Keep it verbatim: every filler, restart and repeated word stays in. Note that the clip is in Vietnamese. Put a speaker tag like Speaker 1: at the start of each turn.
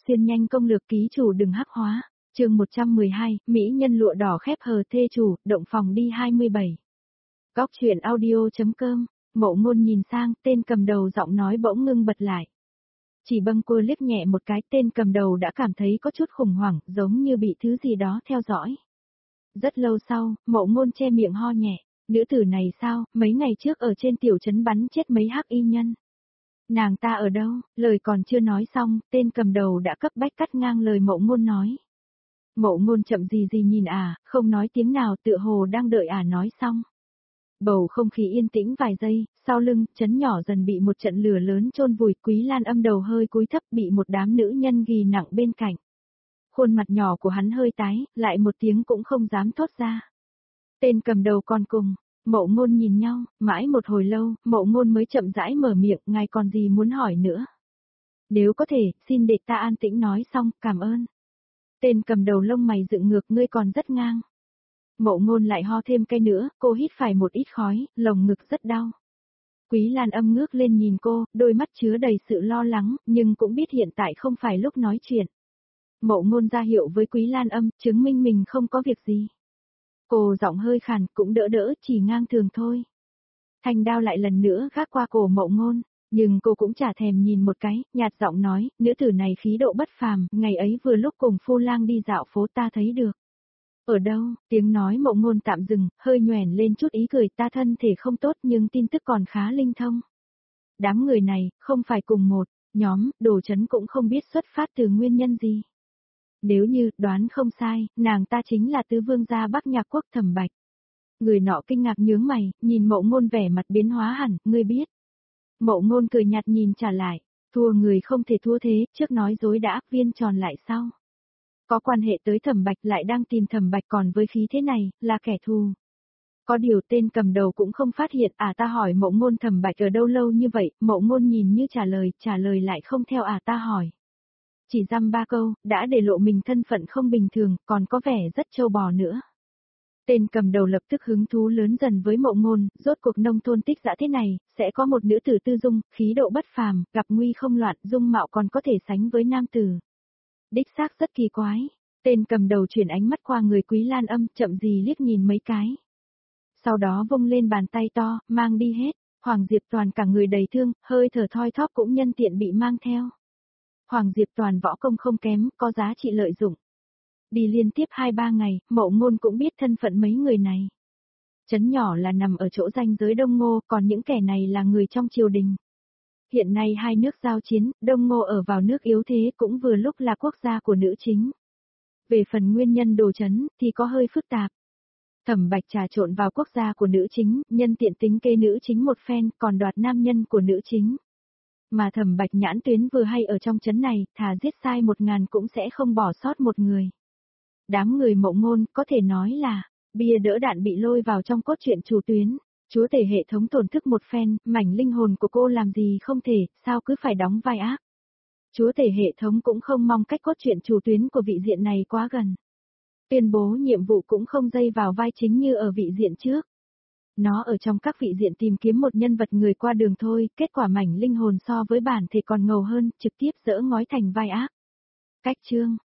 Speaker 1: Xuyên nhanh công lược ký chủ đừng hắc hóa. Chương một trăm mười hai, Mỹ nhân lụa đỏ khép hờ thê chủ, động phòng đi hai mươi bảy. Góc truyện audio.com, Mộ Ngôn nhìn sang, tên cầm đầu giọng nói bỗng ngưng bật lại. Chỉ bâng quơ liếc nhẹ một cái, tên cầm đầu đã cảm thấy có chút khủng hoảng, giống như bị thứ gì đó theo dõi. Rất lâu sau, Mộ Ngôn che miệng ho nhẹ, nữ tử này sao, mấy ngày trước ở trên tiểu trấn bắn chết mấy hắc y nhân. Nàng ta ở đâu, lời còn chưa nói xong, tên cầm đầu đã cấp bách cắt ngang lời Mộ Ngôn nói. Mộ Ngôn chậm gì gì nhìn ả, không nói tiếng nào, tựa hồ đang đợi ả nói xong. Bầu không khí yên tĩnh vài giây, sau lưng, trấn nhỏ dần bị một trận lửa lớn chôn vùi, Quý Lan Âm đầu hơi cúi thấp bị một đám nữ nhân ghì nặng bên cạnh. Khuôn mặt nhỏ của hắn hơi tái, lại một tiếng cũng không dám thốt ra. Tên cầm đầu còn cùng, Mộ Ngôn nhìn nhau, mãi một hồi lâu, Mộ Ngôn mới chậm rãi mở miệng, ngài còn gì muốn hỏi nữa. Nếu có thể, xin để ta an tĩnh nói xong, cảm ơn. Tên cầm đầu lông mày dựng ngược, ngươi còn rất ngang. Mộ Ngôn lại ho thêm cái nữa, cô hít phải một ít khói, lồng ngực rất đau. Quý Lan Âm ngước lên nhìn cô, đôi mắt chứa đầy sự lo lắng, nhưng cũng biết hiện tại không phải lúc nói chuyện. Mộ Ngôn ra hiệu với Quý Lan Âm, chứng minh mình không có việc gì. Cô giọng hơi khàn, cũng đỡ đỡ, chỉ ngang thường thôi. Thanh đao lại lần nữa gác qua cổ Mộ Ngôn, nhưng cô cũng chả thèm nhìn một cái, nhạt giọng nói, nữ tử này khí độ bất phàm, ngày ấy vừa lúc cùng Phu Lang đi dạo phố ta thấy được. Ở đâu, tiếng nói Mộ Ngôn tạm dừng, hơi nhoẻn lên chút ý cười, ta thân thể không tốt nhưng tin tức còn khá linh thông. Đám người này, không phải cùng một nhóm, Đồ Chấn cũng không biết xuất phát từ nguyên nhân gì. Nếu như, đoán không sai, nàng ta chính là tứ vương gia Bắc Nhạc Quốc Thẩm Bạch. Người nọ kinh ngạc nhướng mày, nhìn Mộ Ngôn vẻ mặt biến hóa hẳn, ngươi biết. Mộ Ngôn cười nhạt nhìn trả lại, thua người không thể thua thế, trước nói dối đã, viên tròn lại sau. Có quan hệ tới Thẩm Bạch lại đang tìm Thẩm Bạch còn với khí thế này, là kẻ thù. Có điều tên cầm đầu cũng không phát hiện, à ta hỏi Mộ Ngôn Thẩm Bạch ở đâu lâu như vậy, Mộ Ngôn nhìn như trả lời, trả lời lại không theo à ta hỏi. Chỉ dăm ba câu, đã để lộ mình thân phận không bình thường, còn có vẻ rất trâu bò nữa. Tên cầm đầu lập tức hứng thú lớn dần với Mộ Ngôn, rốt cuộc nông thôn tích dã thế này, sẽ có một nữ tử tư dung, khí độ bất phàm, gặp nguy không loạn, dung mạo còn có thể sánh với nam tử. Đích xác rất kỳ quái. Tên cầm đầu chuyển ánh mắt qua người Quý Lan Âm, chậm gì liếc nhìn mấy cái. Sau đó vung lên bàn tay to, mang đi hết. Hoàng Diệp Toàn cả người đầy thương, hơi thở thoi thóp cũng nhân tiện bị mang theo. Hoàng Diệp Toàn võ công không kém, có giá trị lợi dụng. Đi liên tiếp hai ba ngày, Mộ Ngôn cũng biết thân phận mấy người này. Trấn nhỏ là nằm ở chỗ ranh giới Đông Ngô, còn những kẻ này là người trong triều đình. Hiện nay hai nước giao chiến, Đông Ngô ở vào nước yếu thế cũng vừa lúc là quốc gia của nữ chính. Về phần nguyên nhân Đồ Chấn thì có hơi phức tạp. Thẩm Bạch trà trộn vào quốc gia của nữ chính, nhân tiện tính kê nữ chính một phen, còn đoạt nam nhân của nữ chính. Mà Thẩm Bạch nhãn tuyến vừa hay ở trong trấn này, thà giết sai một ngàn cũng sẽ không bỏ sót một người. Đám người Mộ Ngôn có thể nói là, bia đỡ đạn bị lôi vào trong cốt truyện chủ tuyến. Chúa tể hệ thống tổn thức một phen, mảnh linh hồn của cô làm gì không thể, sao cứ phải đóng vai ác. Chúa tể hệ thống cũng không mong cách cốt truyện chủ tuyến của vị diện này quá gần. Tuyên bố nhiệm vụ cũng không dây vào vai chính như ở vị diện trước. Nó ở trong các vị diện tìm kiếm một nhân vật người qua đường thôi, kết quả mảnh linh hồn so với bản thể còn ngầu hơn, trực tiếp dỡ ngói thành vai ác. Cách chương,